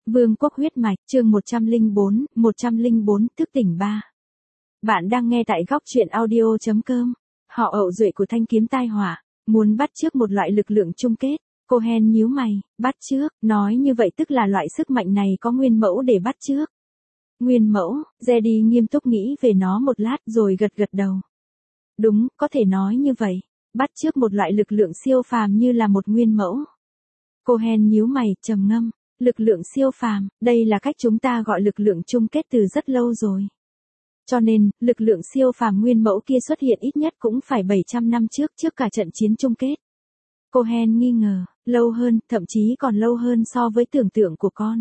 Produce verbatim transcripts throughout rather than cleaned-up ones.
Vương quốc huyết mạch, chương một trăm lẻ bốn, một trăm lẻ bốn, thức tỉnh ba. Bạn đang nghe tại góc truyện audio chấm com. Họ ậu duệ của thanh kiếm tai họa, muốn bắt chước một loại lực lượng chung kết. Cohen nhíu mày, bắt chước, nói như vậy tức là loại sức mạnh này có nguyên mẫu để bắt chước. Nguyên mẫu, Jedi nghiêm túc nghĩ về nó một lát rồi gật gật đầu. Đúng, có thể nói như vậy, bắt chước một loại lực lượng siêu phàm như là một nguyên mẫu. Cohen nhíu mày, trầm ngâm. Lực lượng siêu phàm, đây là cách chúng ta gọi lực lượng chung kết từ rất lâu rồi. Cho nên, lực lượng siêu phàm nguyên mẫu kia xuất hiện ít nhất cũng phải bảy trăm năm trước trước cả trận chiến chung kết. Cohen nghi ngờ, lâu hơn, thậm chí còn lâu hơn so với tưởng tượng của con.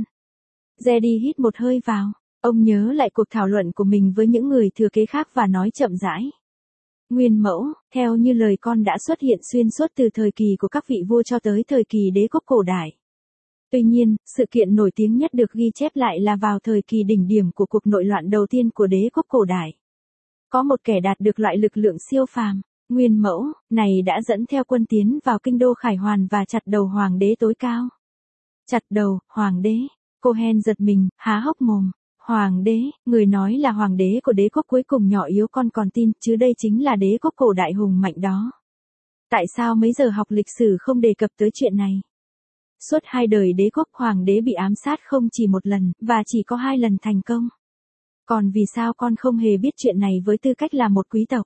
Jedi hít một hơi vào, ông nhớ lại cuộc thảo luận của mình với những người thừa kế khác và nói chậm rãi. Nguyên mẫu, theo như lời con đã xuất hiện xuyên suốt từ thời kỳ của các vị vua cho tới thời kỳ đế quốc cổ đại. Tuy nhiên, sự kiện nổi tiếng nhất được ghi chép lại là vào thời kỳ đỉnh điểm của cuộc nội loạn đầu tiên của đế quốc cổ đại. Có một kẻ đạt được loại lực lượng siêu phàm, nguyên mẫu, này đã dẫn theo quân tiến vào kinh đô Khải Hoàn và chặt đầu hoàng đế tối cao. Chặt đầu, hoàng đế, Cohen giật mình, há hốc mồm. Hoàng đế, người nói là hoàng đế của đế quốc cuối cùng nhỏ yếu con còn tin, chứ đây chính là đế quốc cổ đại hùng mạnh đó. Tại sao mấy giờ học lịch sử không đề cập tới chuyện này? Suốt hai đời đế quốc hoàng đế bị ám sát không chỉ một lần, và chỉ có hai lần thành công. Còn vì sao con không hề biết chuyện này với tư cách là một quý tộc?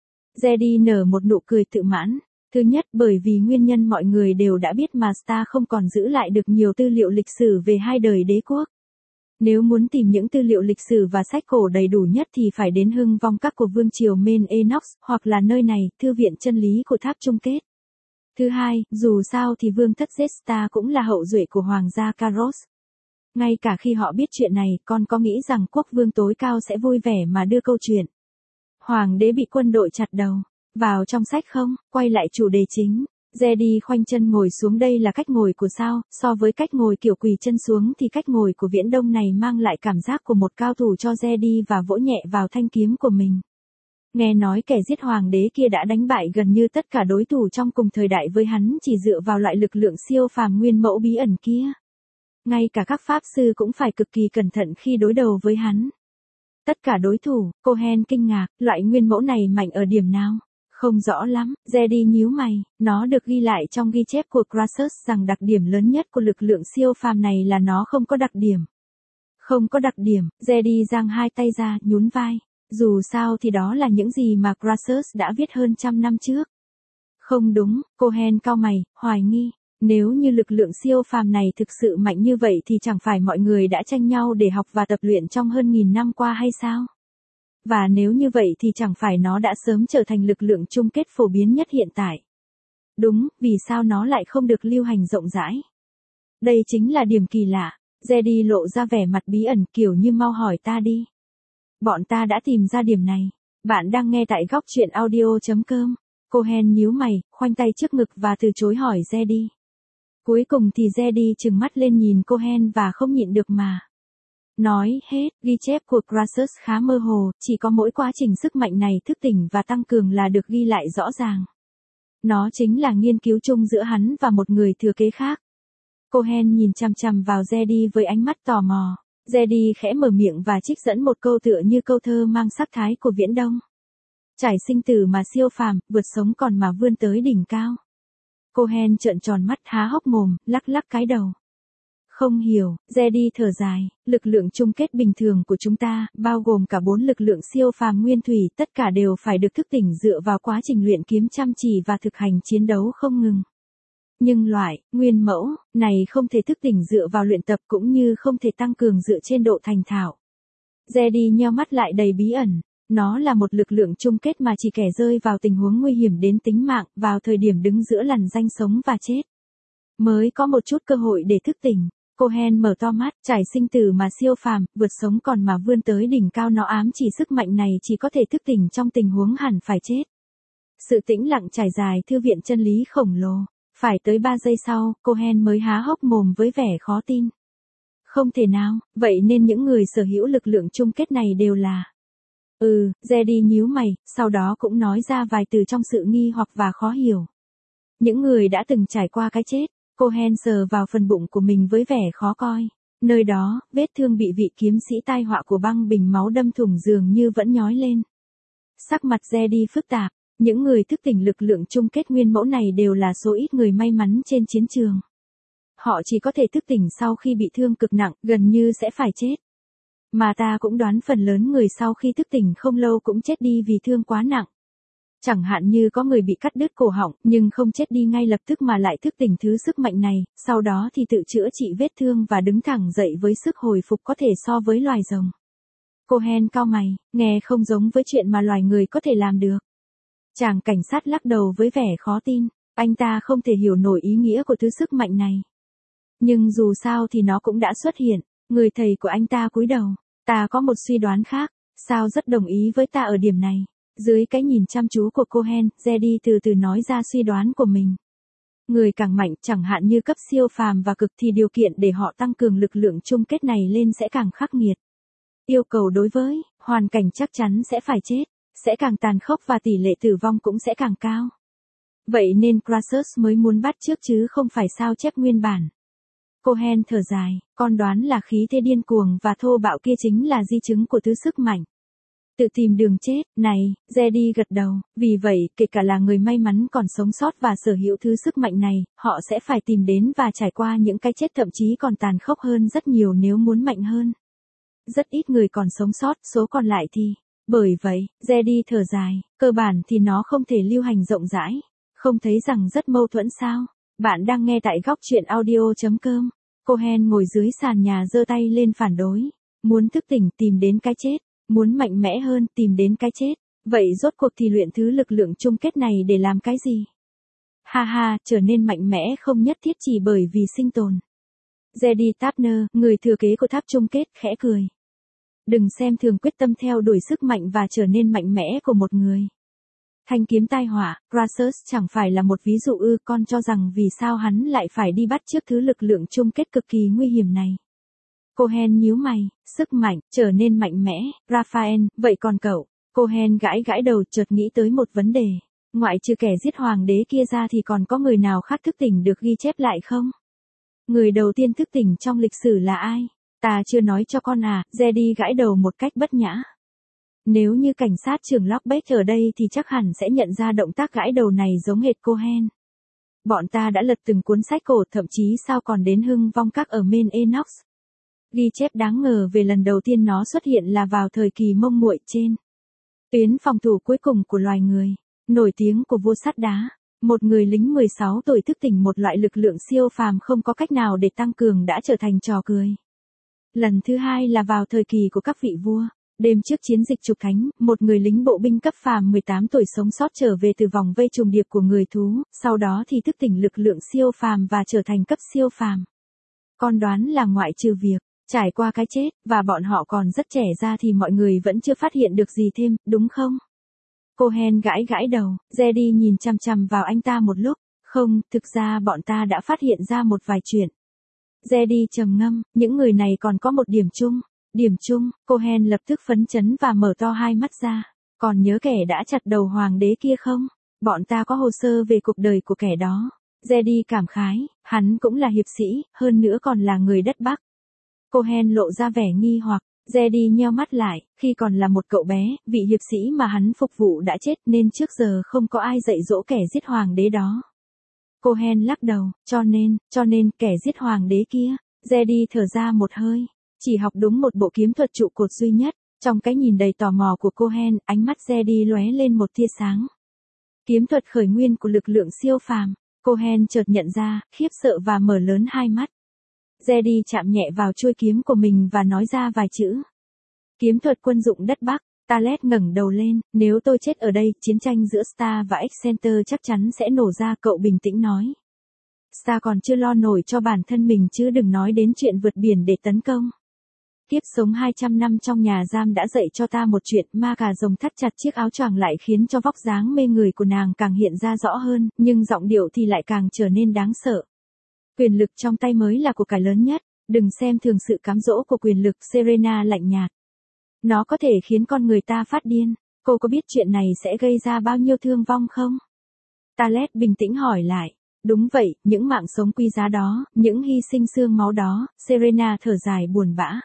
Jedi nở một nụ cười tự mãn. Thứ nhất, bởi vì nguyên nhân mọi người đều đã biết mà Star không còn giữ lại được nhiều tư liệu lịch sử về hai đời đế quốc. Nếu muốn tìm những tư liệu lịch sử và sách cổ đầy đủ nhất thì phải đến hưng vong các của vương triều Men Enox, hoặc là nơi này, thư viện chân lý của tháp chung kết. Thứ hai, dù sao thì vương thất Jesta cũng là hậu duệ của hoàng gia Karos. Ngay cả khi họ biết chuyện này, con có nghĩ rằng quốc vương tối cao sẽ vui vẻ mà đưa câu chuyện hoàng đế bị quân đội chặt đầu vào trong sách không? Quay lại chủ đề chính. Jedi khoanh chân ngồi xuống, đây là cách ngồi của sao, so với cách ngồi kiểu quỳ chân xuống thì cách ngồi của Viễn Đông này mang lại cảm giác của một cao thủ cho Jedi và vỗ nhẹ vào thanh kiếm của mình. Nghe nói kẻ giết hoàng đế kia đã đánh bại gần như tất cả đối thủ trong cùng thời đại với hắn chỉ dựa vào loại lực lượng siêu phàm nguyên mẫu bí ẩn kia. Ngay cả các pháp sư cũng phải cực kỳ cẩn thận khi đối đầu với hắn. Tất cả đối thủ, Cohen kinh ngạc, loại nguyên mẫu này mạnh ở điểm nào? Không rõ lắm, Jedi nhíu mày, nó được ghi lại trong ghi chép của Crassus rằng đặc điểm lớn nhất của lực lượng siêu phàm này là nó không có đặc điểm. Không có đặc điểm, Jedi giang hai tay ra, nhún vai. Dù sao thì đó là những gì mà Crassus đã viết hơn trăm năm trước. Không đúng, Cohen cau mày, hoài nghi. Nếu như lực lượng siêu phàm này thực sự mạnh như vậy thì chẳng phải mọi người đã tranh nhau để học và tập luyện trong hơn nghìn năm qua hay sao? Và nếu như vậy thì chẳng phải nó đã sớm trở thành lực lượng chung kết phổ biến nhất hiện tại. Đúng, vì sao nó lại không được lưu hành rộng rãi? Đây chính là điểm kỳ lạ. Jedi lộ ra vẻ mặt bí ẩn kiểu như mau hỏi ta đi. Bọn ta đã tìm ra điểm này. Bạn đang nghe tại góc truyện audio chấm com. Cohen nhíu mày, khoanh tay trước ngực và từ chối hỏi Jedi. Cuối cùng thì Jedi trừng mắt lên nhìn Cohen và không nhịn được mà nói hết. Ghi chép của Crassus khá mơ hồ, chỉ có mỗi quá trình sức mạnh này thức tỉnh và tăng cường là được ghi lại rõ ràng. Nó chính là nghiên cứu chung giữa hắn và một người thừa kế khác. Cohen nhìn chằm chằm vào Jedi với ánh mắt tò mò. Jedi khẽ mở miệng và trích dẫn một câu tựa như câu thơ mang sắc thái của Viễn Đông. Trải sinh tử mà siêu phàm, vượt sống còn mà vươn tới đỉnh cao. Cohen trợn tròn mắt há hốc mồm, lắc lắc cái đầu. Không hiểu, Jedi thở dài, lực lượng chung kết bình thường của chúng ta, bao gồm cả bốn lực lượng siêu phàm nguyên thủy, tất cả đều phải được thức tỉnh dựa vào quá trình luyện kiếm chăm chỉ và thực hành chiến đấu không ngừng. Nhưng loại, nguyên mẫu, này không thể thức tỉnh dựa vào luyện tập cũng như không thể tăng cường dựa trên độ thành thạo. Jedi nheo mắt lại đầy bí ẩn. Nó là một lực lượng chung kết mà chỉ kẻ rơi vào tình huống nguy hiểm đến tính mạng, vào thời điểm đứng giữa lằn ranh sống và chết, mới có một chút cơ hội để thức tỉnh. Cohen mở to mắt, trải sinh tử mà siêu phàm, vượt sống còn mà vươn tới đỉnh cao, nó ám chỉ sức mạnh này chỉ có thể thức tỉnh trong tình huống hẳn phải chết. Sự tĩnh lặng trải dài thư viện chân lý khổng lồ. Phải tới ba giây sau, Cohen mới há hốc mồm với vẻ khó tin. Không thể nào, vậy nên những người sở hữu lực lượng chung kết này đều là... Ừ, Jedi nhíu mày, sau đó cũng nói ra vài từ trong sự nghi hoặc và khó hiểu. Những người đã từng trải qua cái chết. Cohen sờ vào phần bụng của mình với vẻ khó coi. Nơi đó, vết thương bị vị kiếm sĩ tai họa của băng bình máu đâm thủng dường như vẫn nhói lên. Sắc mặt Jedi phức tạp, những người thức tỉnh lực lượng chung kết nguyên mẫu này đều là số ít người may mắn trên chiến trường. Họ chỉ có thể thức tỉnh sau khi bị thương cực nặng, gần như sẽ phải chết. Mà ta cũng đoán phần lớn người sau khi thức tỉnh không lâu cũng chết đi vì thương quá nặng. Chẳng hạn như có người bị cắt đứt cổ họng, nhưng không chết đi ngay lập tức mà lại thức tỉnh thứ sức mạnh này, sau đó thì tự chữa trị vết thương và đứng thẳng dậy với sức hồi phục có thể so với loài rồng. Cohen cau mày, nghe không giống với chuyện mà loài người có thể làm được. Chàng cảnh sát lắc đầu với vẻ khó tin, anh ta không thể hiểu nổi ý nghĩa của thứ sức mạnh này. Nhưng dù sao thì nó cũng đã xuất hiện, người thầy của anh ta cúi đầu, ta có một suy đoán khác, sao rất đồng ý với ta ở điểm này. Dưới cái nhìn chăm chú của Cohen, Jedi từ từ nói ra suy đoán của mình. Người càng mạnh, chẳng hạn như cấp siêu phàm và cực thì điều kiện để họ tăng cường lực lượng chung kết này lên sẽ càng khắc nghiệt. Yêu cầu đối với hoàn cảnh chắc chắn sẽ phải chết, sẽ càng tàn khốc và tỷ lệ tử vong cũng sẽ càng cao. Vậy nên Crassus mới muốn bắt chước chứ không phải sao chép nguyên bản. Cohen thở dài, con đoán là khí thế điên cuồng và thô bạo kia chính là di chứng của thứ sức mạnh. Tự tìm đường chết, này, Jedi gật đầu, vì vậy, kể cả là người may mắn còn sống sót và sở hữu thứ sức mạnh này, họ sẽ phải tìm đến và trải qua những cái chết thậm chí còn tàn khốc hơn rất nhiều nếu muốn mạnh hơn. Rất ít người còn sống sót, số còn lại thì... Bởi vậy, Jedi thở dài, cơ bản thì nó không thể lưu hành rộng rãi, không thấy rằng rất mâu thuẫn sao? Bạn đang nghe tại góc truyện audio chấm com. Cohen ngồi dưới sàn nhà giơ tay lên phản đối, muốn thức tỉnh tìm đến cái chết. Muốn mạnh mẽ hơn, tìm đến cái chết. Vậy rốt cuộc thì luyện thứ lực lượng chung kết này để làm cái gì? Ha ha, trở nên mạnh mẽ không nhất thiết chỉ bởi vì sinh tồn. Jedi Tapner, người thừa kế của tháp chung kết, khẽ cười. Đừng xem thường quyết tâm theo đuổi sức mạnh và trở nên mạnh mẽ của một người. Thanh kiếm tai họa, Crassus chẳng phải là một ví dụ ư, con cho rằng vì sao hắn lại phải đi bắt chước thứ lực lượng chung kết cực kỳ nguy hiểm này. Cohen nhíu mày, sức mạnh, trở nên mạnh mẽ, Raphael, vậy còn cậu? Cohen gãi gãi đầu chợt nghĩ tới một vấn đề. Ngoại trừ kẻ giết hoàng đế kia ra thì còn có người nào khác thức tỉnh được ghi chép lại không? Người đầu tiên thức tỉnh trong lịch sử là ai? Ta chưa nói cho con à, Jedi gãi đầu một cách bất nhã. Nếu như cảnh sát trưởng Lockbeck ở đây thì chắc hẳn sẽ nhận ra động tác gãi đầu này giống hệt Cohen. Bọn ta đã lật từng cuốn sách cổ, thậm chí sao còn đến hưng vong các ở Main Enox. Ghi chép đáng ngờ về lần đầu tiên nó xuất hiện là vào thời kỳ Mông Muội trên tuyến phòng thủ cuối cùng của loài người, nổi tiếng của vua sắt đá, một người lính mười sáu tuổi thức tỉnh một loại lực lượng siêu phàm không có cách nào để tăng cường đã trở thành trò cười. Lần thứ hai là vào thời kỳ của các vị vua, đêm trước chiến dịch trục thánh, một người lính bộ binh cấp phàm mười tám tuổi sống sót trở về từ vòng vây trùng điệp của người thú, sau đó thì thức tỉnh lực lượng siêu phàm và trở thành cấp siêu phàm. Con đoán là ngoại trừ việc trải qua cái chết, và bọn họ còn rất trẻ ra thì mọi người vẫn chưa phát hiện được gì thêm, đúng không? Cohen gãi gãi đầu, Jedi nhìn chằm chằm vào anh ta một lúc, không, thực ra bọn ta đã phát hiện ra một vài chuyện. Jedi trầm ngâm, những người này còn có một điểm chung. Điểm chung, Cohen lập tức phấn chấn và mở to hai mắt ra. Còn nhớ kẻ đã chặt đầu hoàng đế kia không? Bọn ta có hồ sơ về cuộc đời của kẻ đó. Jedi cảm khái, hắn cũng là hiệp sĩ, hơn nữa còn là người đất Bắc. Cohen lộ ra vẻ nghi hoặc, Jedi nheo mắt lại, khi còn là một cậu bé, vị hiệp sĩ mà hắn phục vụ đã chết nên trước giờ không có ai dạy dỗ kẻ giết hoàng đế đó. Cohen lắc đầu, cho nên, cho nên kẻ giết hoàng đế kia, Jedi thở ra một hơi, chỉ học đúng một bộ kiếm thuật trụ cột duy nhất. Trong cái nhìn đầy tò mò của Cohen, ánh mắt Jedi lóe lên một tia sáng. Kiếm thuật khởi nguyên của lực lượng siêu phàm. Cohen chợt nhận ra, khiếp sợ và mở lớn hai mắt. Jedi chạm nhẹ vào chuôi kiếm của mình và nói ra vài chữ. Kiếm thuật quân dụng đất Bắc. Talet ngẩng đầu lên, nếu tôi chết ở đây, chiến tranh giữa Star và Excenter chắc chắn sẽ nổ ra, cậu bình tĩnh nói. Star còn chưa lo nổi cho bản thân mình chứ đừng nói đến chuyện vượt biển để tấn công. Kiếp sống hai trăm năm trong nhà giam đã dạy cho ta một chuyện, ma cà rồng thắt chặt chiếc áo choàng lại khiến cho vóc dáng mê người của nàng càng hiện ra rõ hơn, nhưng giọng điệu thì lại càng trở nên đáng sợ. Quyền lực trong tay mới là của cải lớn nhất, đừng xem thường sự cám dỗ của quyền lực, Serena lạnh nhạt. Nó có thể khiến con người ta phát điên, cô có biết chuyện này sẽ gây ra bao nhiêu thương vong không? Talet bình tĩnh hỏi lại, Đúng vậy, những mạng sống quý giá đó, những hy sinh xương máu đó, Serena thở dài buồn bã.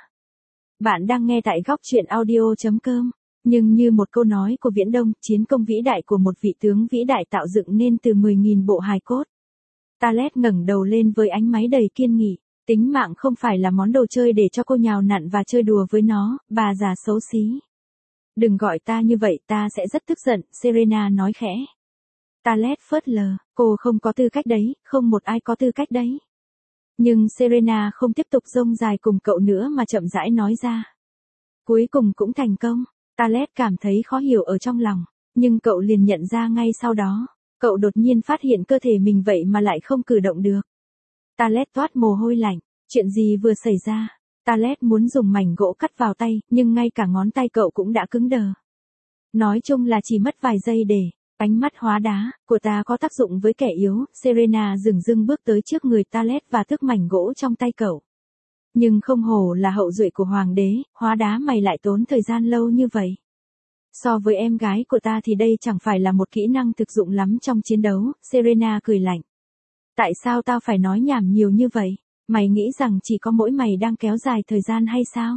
Bạn đang nghe tại góc truyện audio chấm com. Nhưng như một câu nói của Viễn Đông, chiến công vĩ đại của một vị tướng vĩ đại tạo dựng nên từ mười nghìn bộ hài cốt. Talet ngẩng đầu lên với ánh máy đầy kiên nghị. Tính mạng không phải là món đồ chơi để cho cô nhào nặn và chơi đùa với nó, bà già xấu xí. Đừng gọi ta như vậy, ta sẽ rất tức giận, Serena nói khẽ. Talet phớt lờ, cô không có tư cách đấy, không một ai có tư cách đấy. Nhưng Serena không tiếp tục rông dài cùng cậu nữa mà chậm rãi nói ra. Cuối cùng cũng thành công, Talet cảm thấy khó hiểu ở trong lòng, nhưng cậu liền nhận ra ngay sau đó, cậu đột nhiên phát hiện cơ thể mình vậy mà lại không cử động được. Talet toát mồ hôi lạnh, chuyện gì vừa xảy ra? Talet muốn dùng mảnh gỗ cắt vào tay, nhưng ngay cả ngón tay cậu cũng đã cứng đờ. Nói chung là chỉ mất vài giây để, ánh mắt hóa đá, của ta có tác dụng với kẻ yếu, Serena dừng dưng bước tới trước người Talet và tước mảnh gỗ trong tay cậu. Nhưng không hổ là hậu duệ của hoàng đế, hóa đá mày lại tốn thời gian lâu như vậy. So với em gái của ta thì đây chẳng phải là một kỹ năng thực dụng lắm trong chiến đấu, Serena cười lạnh. Tại sao tao phải nói nhảm nhiều như vậy? Mày nghĩ rằng chỉ có mỗi mày đang kéo dài thời gian hay sao?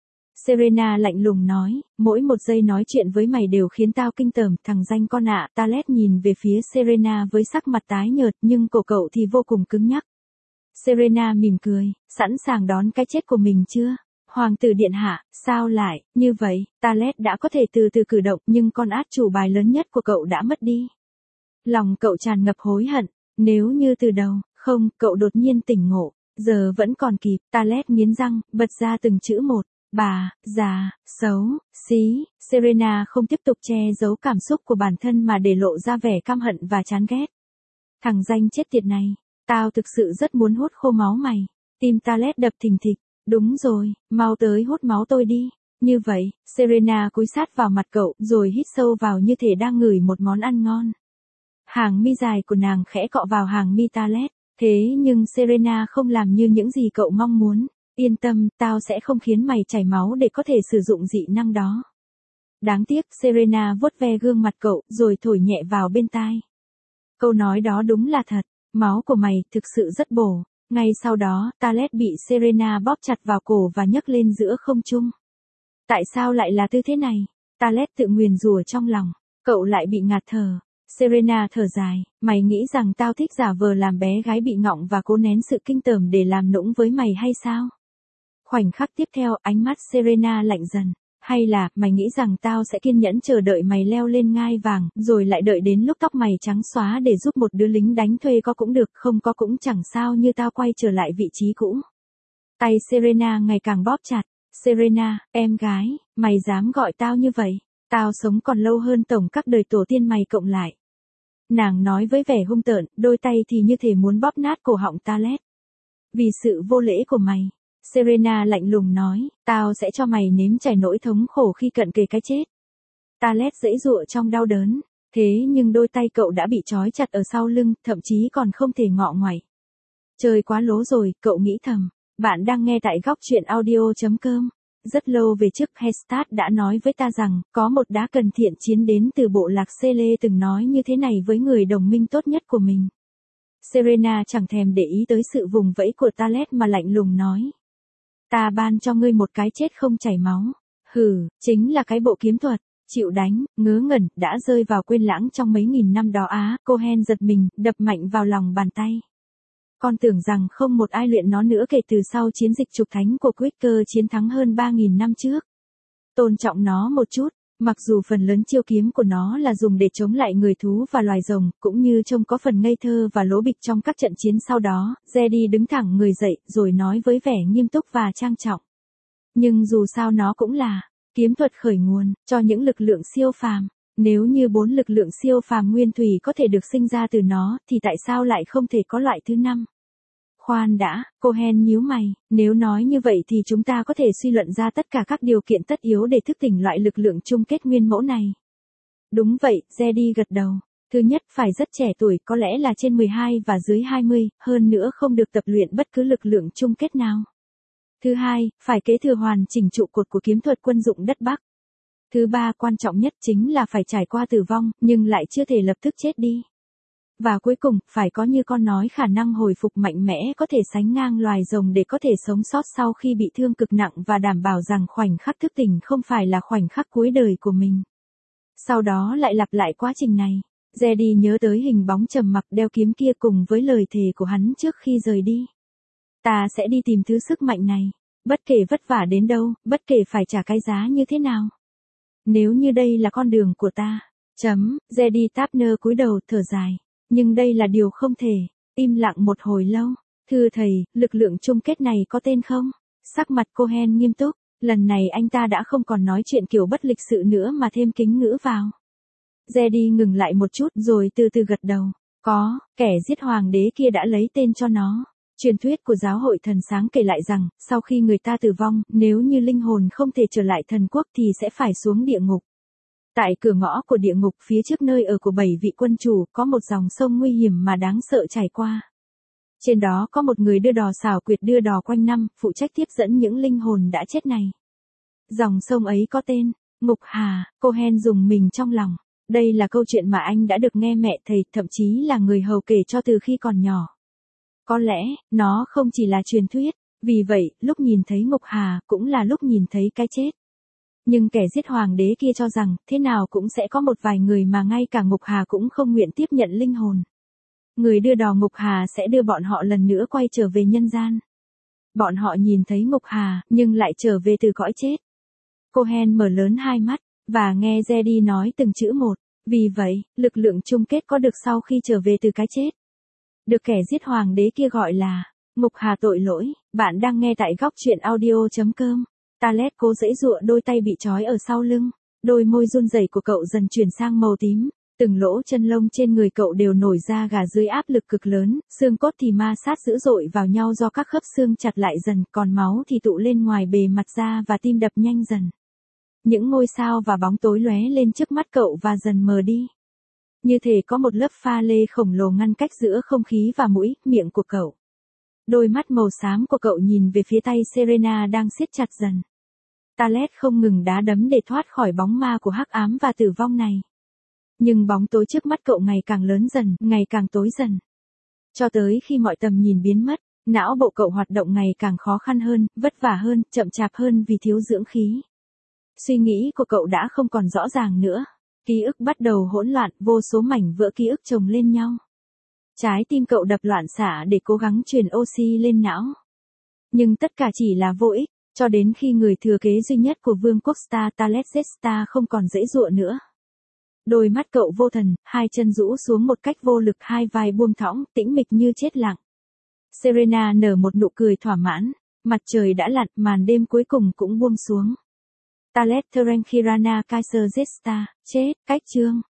Serena lạnh lùng nói, mỗi một giây nói chuyện với mày đều khiến tao kinh tởm, thằng danh con ạ. Talet nhìn về phía Serena với sắc mặt tái nhợt nhưng cổ cậu thì vô cùng cứng nhắc. Serena mỉm cười, sẵn sàng đón cái chết của mình chưa? Hoàng tử điện hạ, sao lại, như vậy, Talet đã có thể từ từ cử động nhưng con át chủ bài lớn nhất của cậu đã mất đi. Lòng cậu tràn ngập hối hận, nếu như từ đầu, không, cậu đột nhiên tỉnh ngộ, giờ vẫn còn kịp, Talet nghiến răng, bật ra từng chữ một. Bà, già, xấu, xí, Serena không tiếp tục che giấu cảm xúc của bản thân mà để lộ ra vẻ căm hận và chán ghét. Thằng danh chết tiệt này, tao thực sự rất muốn hút khô máu mày. Tim Talet đập thình thịch, đúng rồi, mau tới hút máu tôi đi. Như vậy, Serena cúi sát vào mặt cậu rồi hít sâu vào như thể đang ngửi một món ăn ngon. Hàng mi dài của nàng khẽ cọ vào hàng mi Talet, thế nhưng Serena không làm như những gì cậu mong muốn. Yên tâm, tao sẽ không khiến mày chảy máu để có thể sử dụng dị năng đó. Đáng tiếc, Serena vuốt ve gương mặt cậu, rồi thổi nhẹ vào bên tai. Câu nói đó đúng là thật, máu của mày thực sự rất bổ. Ngay sau đó, Talet bị Serena bóp chặt vào cổ và nhấc lên giữa không trung. Tại sao lại là tư thế này? Talet tự nguyền rủa trong lòng, cậu lại bị ngạt thở. Serena thở dài, mày nghĩ rằng tao thích giả vờ làm bé gái bị ngọng và cố nén sự kinh tởm để làm nũng với mày hay sao? Khoảnh khắc tiếp theo, ánh mắt Serena lạnh dần. Hay là, mày nghĩ rằng tao sẽ kiên nhẫn chờ đợi mày leo lên ngai vàng, rồi lại đợi đến lúc tóc mày trắng xóa để giúp một đứa lính đánh thuê có cũng được, không có cũng chẳng sao như tao quay trở lại vị trí cũ. Tay Serena ngày càng bóp chặt. Serena, em gái, mày dám gọi tao như vậy? Tao sống còn lâu hơn tổng các đời tổ tiên mày cộng lại. Nàng nói với vẻ hung tợn, đôi tay thì như thể muốn bóp nát cổ họng Talet. Vì sự vô lễ của mày. Serena lạnh lùng nói, tao sẽ cho mày nếm trải nỗi thống khổ khi cận kề cái chết. Talet giãy giụa trong đau đớn, thế nhưng đôi tay cậu đã bị trói chặt ở sau lưng, thậm chí còn không thể ngọ ngoảy. Trời quá lố rồi, cậu nghĩ thầm. Bạn đang nghe tại góc truyện audio chấm com. Rất lâu về trước, Hestad đã nói với ta rằng, có một đá cần thiện chiến đến từ bộ lạc Sele từng nói như thế này với người đồng minh tốt nhất của mình. Serena chẳng thèm để ý tới sự vùng vẫy của Talet mà lạnh lùng nói. Ta ban cho ngươi một cái chết không chảy máu. Hừ, chính là cái bộ kiếm thuật, chịu đánh, ngớ ngẩn, đã rơi vào quên lãng trong mấy nghìn năm đó á. Cohen giật mình, đập mạnh vào lòng bàn tay. Con tưởng rằng không một ai luyện nó nữa kể từ sau chiến dịch trục thánh của Quaker chiến thắng hơn ba nghìn năm trước. Tôn trọng nó một chút, mặc dù phần lớn chiêu kiếm của nó là dùng để chống lại người thú và loài rồng, cũng như trông có phần ngây thơ và lố bịch trong các trận chiến sau đó, Jedi đứng thẳng người dậy rồi nói với vẻ nghiêm túc và trang trọng. Nhưng dù sao nó cũng là kiếm thuật khởi nguồn cho những lực lượng siêu phàm. Nếu như bốn lực lượng siêu phàm nguyên thủy có thể được sinh ra từ nó, thì tại sao lại không thể có loại thứ năm? Khoan đã, Cohen nhíu mày, nếu nói như vậy thì chúng ta có thể suy luận ra tất cả các điều kiện tất yếu để thức tỉnh loại lực lượng chung kết nguyên mẫu này. Đúng vậy, Jedi gật đầu. Thứ nhất, phải rất trẻ tuổi, có lẽ là trên mười hai và dưới hai mươi, hơn nữa không được tập luyện bất cứ lực lượng chung kết nào. Thứ hai, phải kế thừa hoàn chỉnh trụ cột của kiếm thuật quân dụng đất Bắc. Thứ ba, quan trọng nhất chính là phải trải qua tử vong, nhưng lại chưa thể lập tức chết đi. Và cuối cùng, phải có như con nói khả năng hồi phục mạnh mẽ có thể sánh ngang loài rồng để có thể sống sót sau khi bị thương cực nặng và đảm bảo rằng khoảnh khắc thức tỉnh không phải là khoảnh khắc cuối đời của mình. Sau đó lại lặp lại quá trình này. Jedi nhớ tới hình bóng trầm mặc đeo kiếm kia cùng với lời thề của hắn trước khi rời đi. Ta sẽ đi tìm thứ sức mạnh này. Bất kể vất vả đến đâu, bất kể phải trả cái giá như thế nào. Nếu như đây là con đường của ta. Chấm, Jedi Tapner cúi đầu thở dài. Nhưng đây là điều không thể. Im lặng một hồi lâu. Thưa thầy, lực lượng chung kết này có tên không? Sắc mặt Cohen nghiêm túc. Lần này anh ta đã không còn nói chuyện kiểu bất lịch sự nữa mà thêm kính ngữ vào. Jedi ngừng lại một chút rồi từ từ gật đầu. Có, kẻ giết hoàng đế kia đã lấy tên cho nó. Truyền thuyết của giáo hội thần sáng kể lại rằng, sau khi người ta tử vong, nếu như linh hồn không thể trở lại thần quốc thì sẽ phải xuống địa ngục. Tại cửa ngõ của địa ngục phía trước nơi ở của bảy vị quân chủ có một dòng sông nguy hiểm mà đáng sợ chảy qua. Trên đó có một người đưa đò xảo quyệt đưa đò quanh năm, phụ trách tiếp dẫn những linh hồn đã chết này. Dòng sông ấy có tên, Ngục Hà. Cohen dùng mình trong lòng. Đây là câu chuyện mà anh đã được nghe mẹ thầy, thậm chí là người hầu kể cho từ khi còn nhỏ. Có lẽ, nó không chỉ là truyền thuyết, vì vậy, lúc nhìn thấy Ngục Hà, cũng là lúc nhìn thấy cái chết. Nhưng kẻ giết hoàng đế kia cho rằng, thế nào cũng sẽ có một vài người mà ngay cả Ngục Hà cũng không nguyện tiếp nhận linh hồn. Người đưa đò Ngục Hà sẽ đưa bọn họ lần nữa quay trở về nhân gian. Bọn họ nhìn thấy Ngục Hà, nhưng lại trở về từ cõi chết. Cohen mở lớn hai mắt, và nghe Jedi nói từng chữ một. Vì vậy, lực lượng chung kết có được sau khi trở về từ cái chết. Được kẻ giết hoàng đế kia gọi là Ngục Hà tội lỗi. Bạn đang nghe tại góc truyện audio chấm com. Talet cố giãy giụa đôi tay bị trói ở sau lưng. Đôi môi run rẩy của cậu dần chuyển sang màu tím. Từng lỗ chân lông trên người cậu đều nổi ra gà dưới áp lực cực lớn, xương cốt thì ma sát dữ dội vào nhau do các khớp xương chặt lại dần, còn máu thì tụ lên ngoài bề mặt da và tim đập nhanh dần. Những ngôi sao và bóng tối lóe lên trước mắt cậu và dần mờ đi. Như thể có một lớp pha lê khổng lồ ngăn cách giữa không khí và mũi, miệng của cậu. Đôi mắt màu xám của cậu nhìn về phía tay Serena đang siết chặt dần. Talet không ngừng đá đấm để thoát khỏi bóng ma của hắc ám và tử vong này. Nhưng bóng tối trước mắt cậu ngày càng lớn dần, ngày càng tối dần. Cho tới khi mọi tầm nhìn biến mất, não bộ cậu hoạt động ngày càng khó khăn hơn, vất vả hơn, chậm chạp hơn vì thiếu dưỡng khí. Suy nghĩ của cậu đã không còn rõ ràng nữa. Ký ức bắt đầu hỗn loạn, vô số mảnh vỡ ký ức chồng lên nhau. Trái tim cậu đập loạn xạ để cố gắng truyền oxy lên não. Nhưng tất cả chỉ là vô ích, cho đến khi người thừa kế duy nhất của vương quốc Star Talet Zesta không còn giãy giụa nữa. Đôi mắt cậu vô thần, hai chân rũ xuống một cách vô lực, hai vai buông thõng, tĩnh mịch như chết lặng. Serena nở một nụ cười thỏa mãn, mặt trời đã lặn, màn đêm cuối cùng cũng buông xuống. Talet Terenkhirana Kaiser Zesta, chết, cách chương.